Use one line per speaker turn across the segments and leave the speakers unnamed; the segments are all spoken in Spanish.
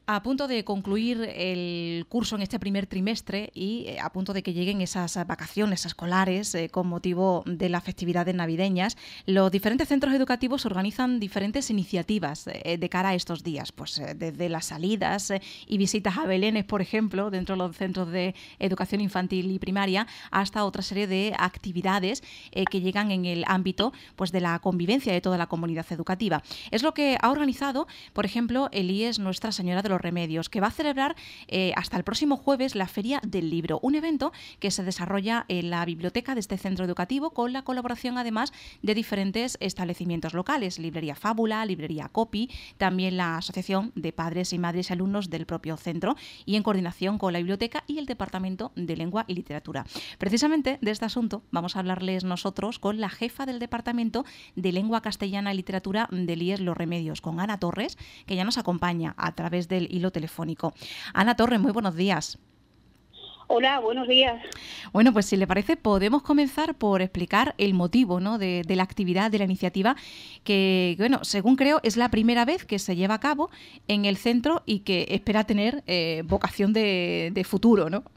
A punto de concluir el curso en este primer trimestre y a punto de que lleguen esas vacaciones escolares con motivo de las festividades navideñas, los diferentes centros educativos organizan diferentes iniciativas de cara a estos días, pues desde las salidas y visitas a belenes, por ejemplo, dentro de los centros de educación infantil y primaria, hasta otra serie de actividades que llegan en el ámbito pues de la convivencia de toda la comunidad educativa. Es lo que ha organizado, por ejemplo, el IES Nuestra Señora de los Remedios, que va a celebrar hasta el próximo jueves la Feria del Libro, un evento que se desarrolla en la biblioteca de este centro educativo con la colaboración además de diferentes establecimientos locales, Librería Fábula, Librería Copi, también la Asociación de Padres y Madres y Alumnos del propio centro y en coordinación con la biblioteca y el Departamento de Lengua y Literatura. Precisamente de este asunto vamos a hablarles nosotros con la jefa del Departamento de Lengua Castellana y Literatura del IES Los Remedios, con Ana Torres, que ya nos acompaña a través del hilo telefónico. Ana Torres, muy buenos días.
Hola, buenos días.
Bueno, pues si le parece, podemos comenzar por explicar el motivo, ¿no?, de la actividad, de la iniciativa, que, bueno, según creo, es la primera vez que se lleva a cabo en el centro y que espera tener vocación de futuro, ¿no?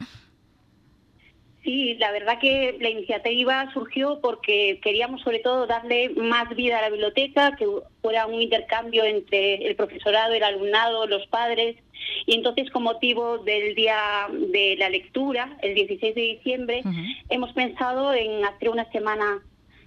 Sí, la verdad que la iniciativa surgió porque queríamos sobre todo darle más vida a la biblioteca, que fuera un intercambio entre el profesorado, el alumnado, los padres. Y entonces, con motivo del Día de la Lectura, el 16 de diciembre, hemos pensado en hacer una semana,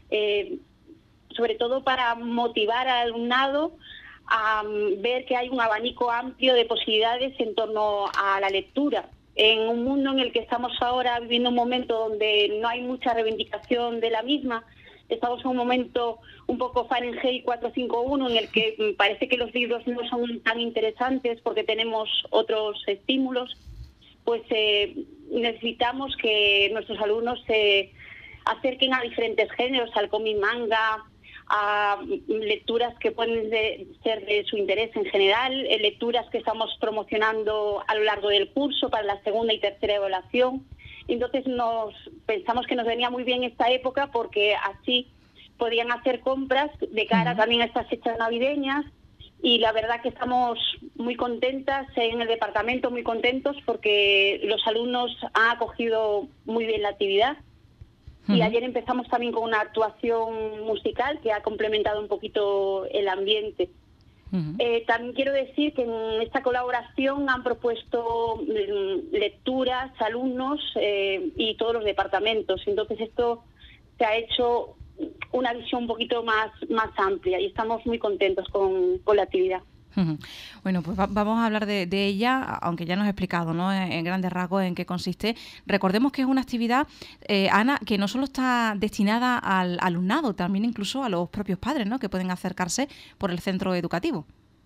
sobre todo para motivar al alumnado a ver que hay un abanico amplio de posibilidades en torno a la lectura. En un mundo en el que estamos ahora viviendo un momento donde no hay mucha reivindicación de la misma, estamos en un momento un poco Fahrenheit 451 en el que parece que los libros no son tan interesantes porque tenemos otros estímulos, pues necesitamos que nuestros alumnos se acerquen a diferentes géneros, al cómic, manga, a lecturas que pueden ser de su interés en general, lecturas que estamos promocionando a lo largo del curso para la segunda y tercera evaluación. Entonces pensamos que nos venía muy bien esta época porque así podían hacer compras de cara también a estas fechas navideñas, y la verdad que estamos muy contentas en el departamento, muy contentos porque los alumnos han acogido muy bien la actividad. Y ayer empezamos también con una actuación musical que ha complementado un poquito el ambiente. También quiero decir que en esta colaboración han propuesto lecturas, alumnos y todos los departamentos. Entonces esto se ha hecho una visión un poquito más amplia y estamos muy contentos con la actividad.
Bueno, pues vamos a hablar de ella, aunque ya nos ha explicado, ¿no?, en grandes rasgos en qué consiste. Recordemos que es una actividad, Ana, que no solo está destinada al alumnado, también incluso a los propios padres, ¿no?, que pueden acercarse por el centro educativo.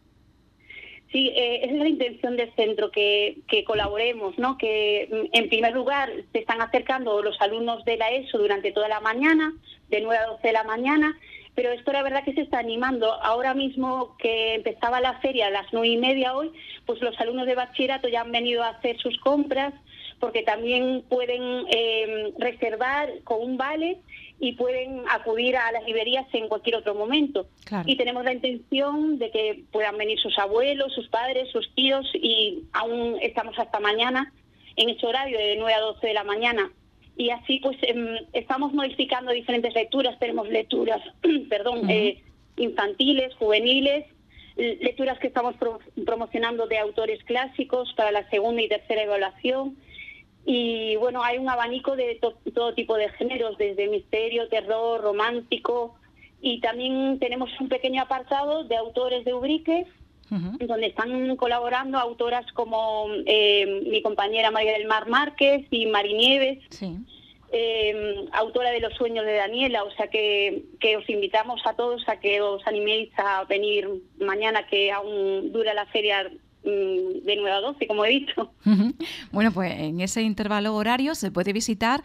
Sí, esa es la intención del centro, que colaboremos, ¿no? Que en primer lugar se están acercando los alumnos de la ESO durante toda la mañana, de 9 a 12 de la mañana, pero esto la verdad que se está animando. Ahora mismo que empezaba la feria a las 9:30 hoy, pues los alumnos de bachillerato ya han venido a hacer sus compras, porque también pueden reservar con un vale y pueden acudir a las librerías en cualquier otro momento. Claro. Y tenemos la intención de que puedan venir sus abuelos, sus padres, sus tíos, y aún estamos hasta mañana en ese horario de 9 a 12 de la mañana. Y así pues estamos modificando diferentes lecturas. Tenemos lecturas infantiles, juveniles, lecturas que estamos promocionando de autores clásicos para la segunda y tercera evaluación. Y bueno, hay un abanico de todo tipo de géneros, desde misterio, terror, romántico, y también tenemos un pequeño apartado de autores de Ubrique, donde están colaborando autoras como mi compañera María del Mar Márquez y Mari Nieves, autora de Los sueños de Daniela. O sea que os invitamos a todos a que os animéis a venir mañana, que aún dura la feria de 9 a 12, como he dicho.
Bueno, pues en ese intervalo horario se puede visitar,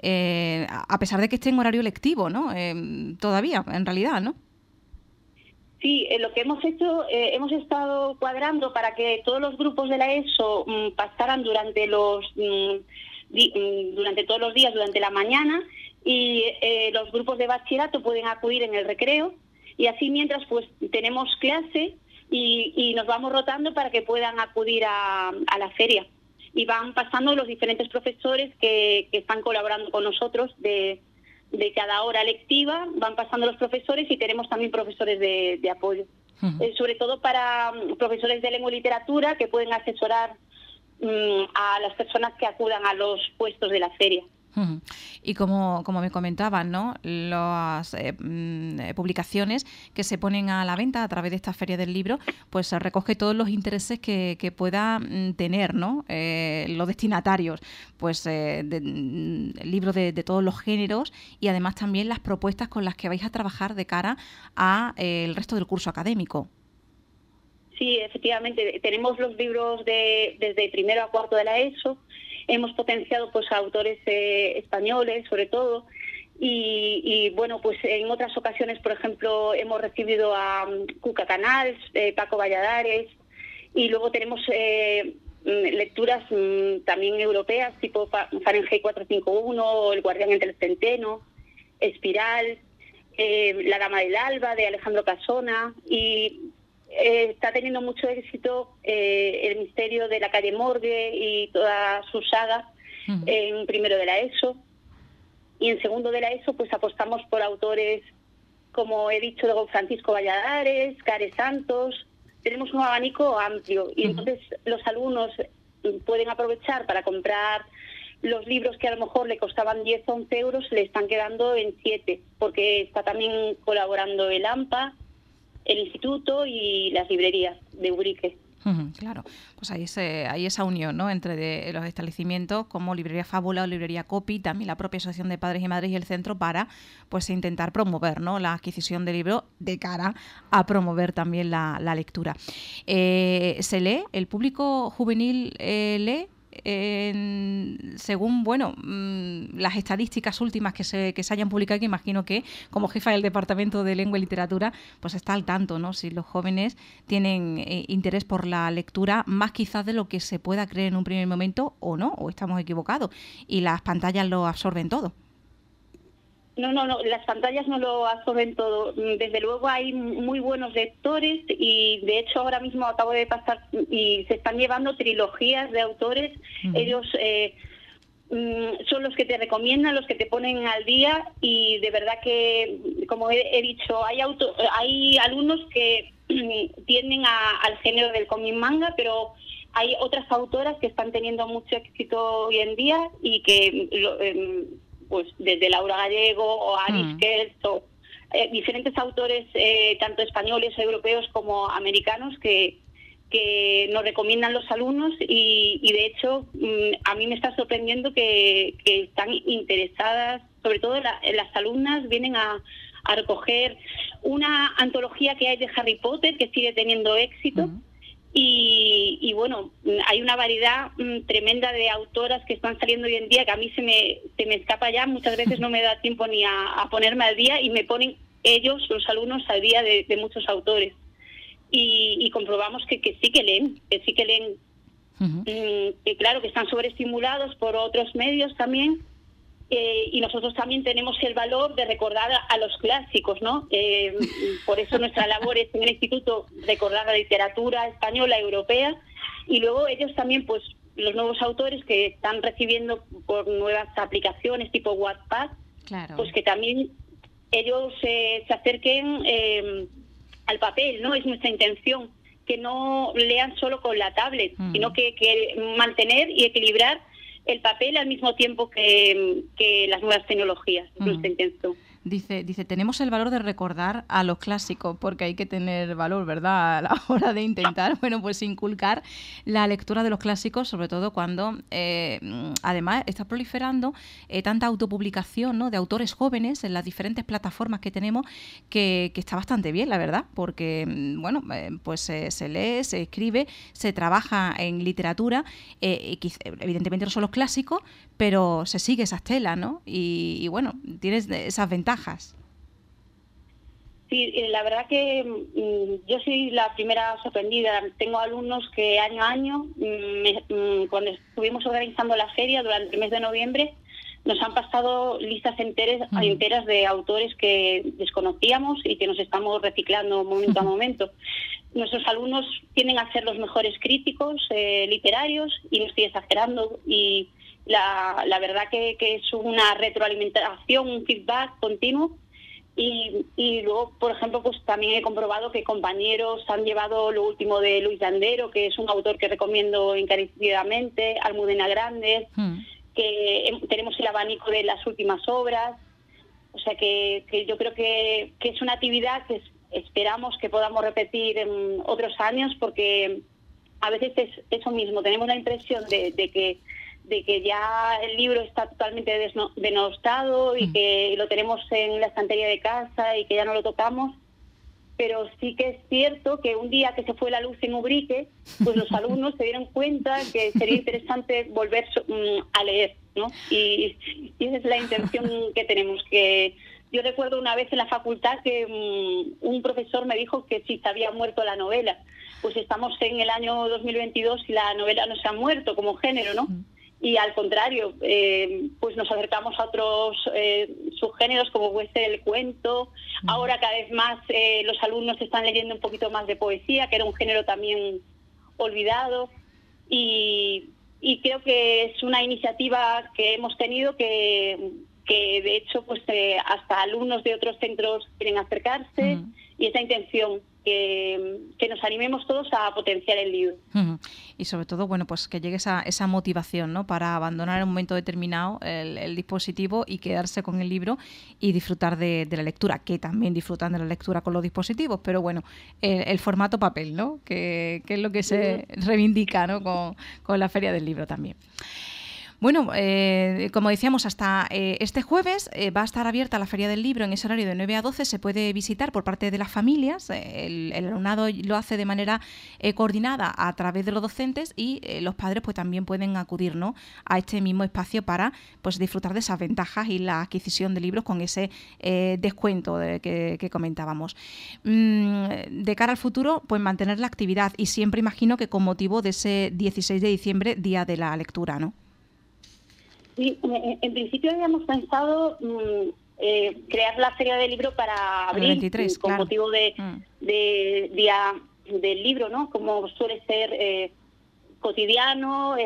a pesar de que esté en horario lectivo, ¿no? Todavía, en realidad, ¿no?
Sí, lo que hemos hecho, hemos estado cuadrando para que todos los grupos de la ESO pasaran durante todos los días, durante la mañana, y los grupos de bachillerato pueden acudir en el recreo, y así mientras pues tenemos clase, y nos vamos rotando para que puedan acudir a la feria. Y van pasando los diferentes profesores que están colaborando con nosotros de cada hora lectiva, van pasando los profesores y tenemos también profesores de apoyo. Sobre todo para profesores de lengua y literatura que pueden asesorar a las personas que acudan a los puestos de la feria.
Y como me comentaban, ¿no?, las publicaciones que se ponen a la venta a través de esta Feria del Libro, pues recoge todos los intereses que puedan tener, ¿no?, los destinatarios, pues libros de todos los géneros, y además también las propuestas con las que vais a trabajar de cara a el resto del curso académico.
Sí, efectivamente, tenemos los libros desde primero a cuarto de la ESO. Hemos potenciado pues a autores españoles, sobre todo, y bueno, pues en otras ocasiones, por ejemplo, hemos recibido a Cuca Canals, Paco Valladares, y luego tenemos lecturas también europeas, tipo Fahrenheit 451, El guardián entre el centeno, Espiral, La dama del alba, de Alejandro Casona, y está teniendo mucho éxito El misterio de la calle Morgue y toda su saga en primero de la ESO. Y en segundo de la ESO pues apostamos por autores, como he dicho, de Francisco Valladares, Care Santos. Tenemos un abanico amplio y entonces los alumnos pueden aprovechar para comprar los libros que a lo mejor le costaban 10 o 11 euros, le están quedando en 7, porque está también colaborando el AMPA, el instituto y las librerías de Ubrique.
Claro, pues hay esa unión, ¿no?, entre los establecimientos como Librería Fábula o Librería Copy, también la propia Asociación de Padres y Madres y el Centro, para pues intentar promover, ¿no?, la adquisición de libros de cara a promover también la lectura. ¿Se lee? ¿El público juvenil lee? Según las estadísticas últimas que se hayan publicado, que imagino que como jefa del Departamento de Lengua y Literatura pues está al tanto, ¿no?, si los jóvenes tienen interés por la lectura, más quizás de lo que se pueda creer en un primer momento, o no, o estamos equivocados y las pantallas lo absorben todo.
No, las pantallas no lo absorben todo. Desde luego hay muy buenos lectores y de hecho ahora mismo acabo de pasar y se están llevando trilogías de autores. Ellos son los que te recomiendan, los que te ponen al día, y de verdad que, como he dicho, hay alumnos que tienden al género del cómic manga, pero hay otras autoras que están teniendo mucho éxito hoy en día y que pues desde Laura Gallego o Aris Kerst o diferentes autores, tanto españoles, europeos como americanos, que nos recomiendan los alumnos y de hecho a mí me está sorprendiendo que están interesadas, sobre todo las alumnas vienen a recoger una antología que hay de Harry Potter que sigue teniendo éxito. Y bueno, hay una variedad tremenda de autoras que están saliendo hoy en día que a mí se me escapa ya, muchas veces no me da tiempo ni a ponerme al día, y me ponen ellos, los alumnos, al día de muchos autores. Y comprobamos que sí que leen, que claro, que están sobreestimulados por otros medios también. Y nosotros también tenemos el valor de recordar a los clásicos, ¿no? Por eso nuestra labor es en el instituto recordar la literatura española, europea, y luego ellos también, pues los nuevos autores que están recibiendo por nuevas aplicaciones tipo Wattpad, claro, pues que también ellos se acerquen al papel, ¿no? Es nuestra intención, que no lean solo con la tablet, sino que mantener y equilibrar el papel al mismo tiempo que las nuevas tecnologías. Nuestra intención.
Dice, tenemos el valor de recordar a los clásicos, porque hay que tener valor, ¿verdad?, a la hora de intentar, pues inculcar la lectura de los clásicos, sobre todo cuando además está proliferando tanta autopublicación, ¿no?, de autores jóvenes en las diferentes plataformas que tenemos, que está bastante bien, la verdad, porque pues se lee, se escribe, se trabaja en literatura, evidentemente no son los clásicos, pero se sigue esa estela, ¿no? Y bueno, tienes esas ventajas.
Sí, la verdad que yo soy la primera sorprendida. Tengo alumnos que año a año, cuando estuvimos organizando la feria durante el mes de noviembre, nos han pasado listas enteras de autores que desconocíamos y que nos estamos reciclando momento a momento. nuestros alumnos tienden a ser los mejores críticos literarios, y no estoy exagerando, y la verdad que es una retroalimentación, un feedback continuo. Y luego, por ejemplo, pues también he comprobado que compañeros han llevado lo último de Luis Landero, que es un autor que recomiendo encarecidamente, Almudena Grandes, que tenemos el abanico de las últimas obras. O sea que yo creo que es una actividad que esperamos que podamos repetir en otros años, porque a veces es eso mismo, tenemos la impresión de que ya el libro está totalmente denostado y que lo tenemos en la estantería de casa y que ya no lo tocamos, pero sí que es cierto que un día que se fue la luz en Ubrique, pues los alumnos se dieron cuenta que sería interesante volver a leer, ¿no? Y esa es la intención que tenemos. Que yo recuerdo una vez en la facultad que un profesor me dijo que si se había muerto la novela. Pues estamos en el año 2022 y la novela no se ha muerto como género, ¿no? Y al contrario, pues nos acercamos a otros subgéneros como puede ser el cuento. Ahora cada vez más los alumnos están leyendo un poquito más de poesía, que era un género también olvidado. Y creo que es una iniciativa que hemos tenido que de hecho pues hasta alumnos de otros centros quieren acercarse, y esa intención que nos animemos todos a potenciar el libro.
Y sobre todo, bueno, pues que llegue esa motivación, ¿no?, para abandonar en un momento determinado el dispositivo y quedarse con el libro y disfrutar de la lectura, que también disfrutan de la lectura con los dispositivos, pero bueno, el formato papel, ¿no?, que es lo que se reivindica, ¿no?, con la Feria del Libro también. Bueno, como decíamos, hasta este jueves va a estar abierta la Feria del Libro en ese horario de 9 a 12. Se puede visitar por parte de las familias. El alumnado lo hace de manera coordinada a través de los docentes, y los padres pues también pueden acudir, ¿no?, a este mismo espacio para pues disfrutar de esas ventajas y la adquisición de libros con ese descuento que comentábamos. De cara al futuro, pues mantener la actividad, y siempre imagino que con motivo de ese 16 de diciembre, Día de la Lectura, ¿no?
Sí, en principio habíamos pensado crear la Feria del Libro para abril,
23,
con
claro.
motivo de Día del Libro, ¿no? Como suele ser cotidiano,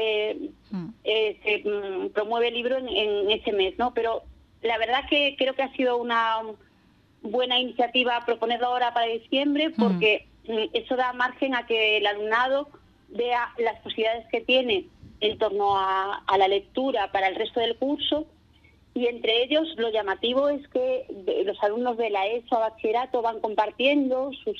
se promueve el libro en ese mes, ¿no? Pero la verdad que creo que ha sido una buena iniciativa proponerlo ahora para diciembre, porque eso da margen a que el alumnado vea las posibilidades que tiene en torno a la lectura para el resto del curso, y entre ellos lo llamativo es que los alumnos de la ESO a bachillerato van compartiendo sus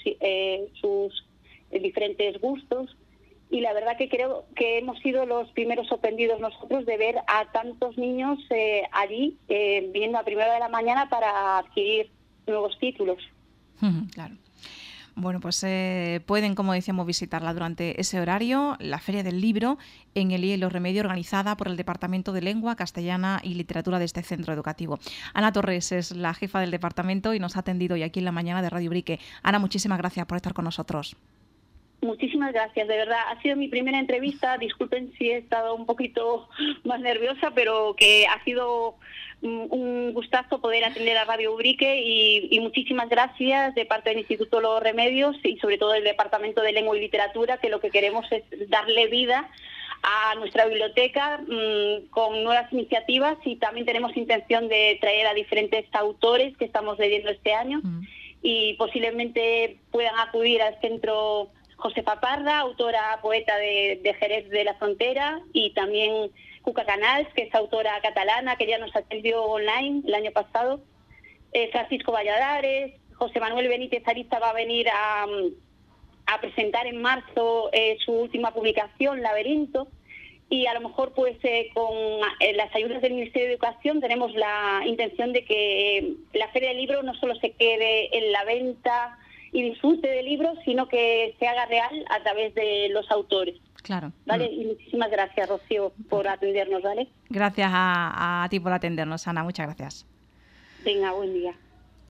diferentes gustos, y la verdad que creo que hemos sido los primeros sorprendidos nosotros de ver a tantos niños allí viniendo a primera hora de la mañana para adquirir nuevos títulos.
Claro. Bueno, pues pueden, como decíamos, visitarla durante ese horario, la Feria del Libro en el IE Los Remedios, organizada por el Departamento de Lengua Castellana y Literatura de este centro educativo. Ana Torres es la jefa del departamento y nos ha atendido hoy aquí en la mañana de Radio Ubrique. Ana, muchísimas gracias por estar con nosotros.
Muchísimas gracias, de verdad. Ha sido mi primera entrevista. Disculpen si he estado un poquito más nerviosa, pero que ha sido un gustazo poder atender a Radio Ubrique, y muchísimas gracias de parte del Instituto Los Remedios y sobre todo del Departamento de Lengua y Literatura, que lo que queremos es darle vida a nuestra biblioteca con nuevas iniciativas, y también tenemos intención de traer a diferentes autores que estamos leyendo este año y posiblemente puedan acudir al centro Josefa Parra, autora poeta de Jerez de la Frontera, y también Cuca Canals, que es autora catalana, que ya nos atendió online el año pasado, Francisco Valladares, José Manuel Benítez Ariza va a venir a presentar en marzo su última publicación, Laberinto, y a lo mejor pues con las ayudas del Ministerio de Educación tenemos la intención de que la Feria del Libro no solo se quede en la venta y disfrute de libros, sino que se haga real a través de los autores.
Claro.
¿Vale? Y muchísimas gracias, Rocío, por atendernos, ¿vale?
Gracias a ti por atendernos, Ana. Muchas gracias.
Venga, buen día.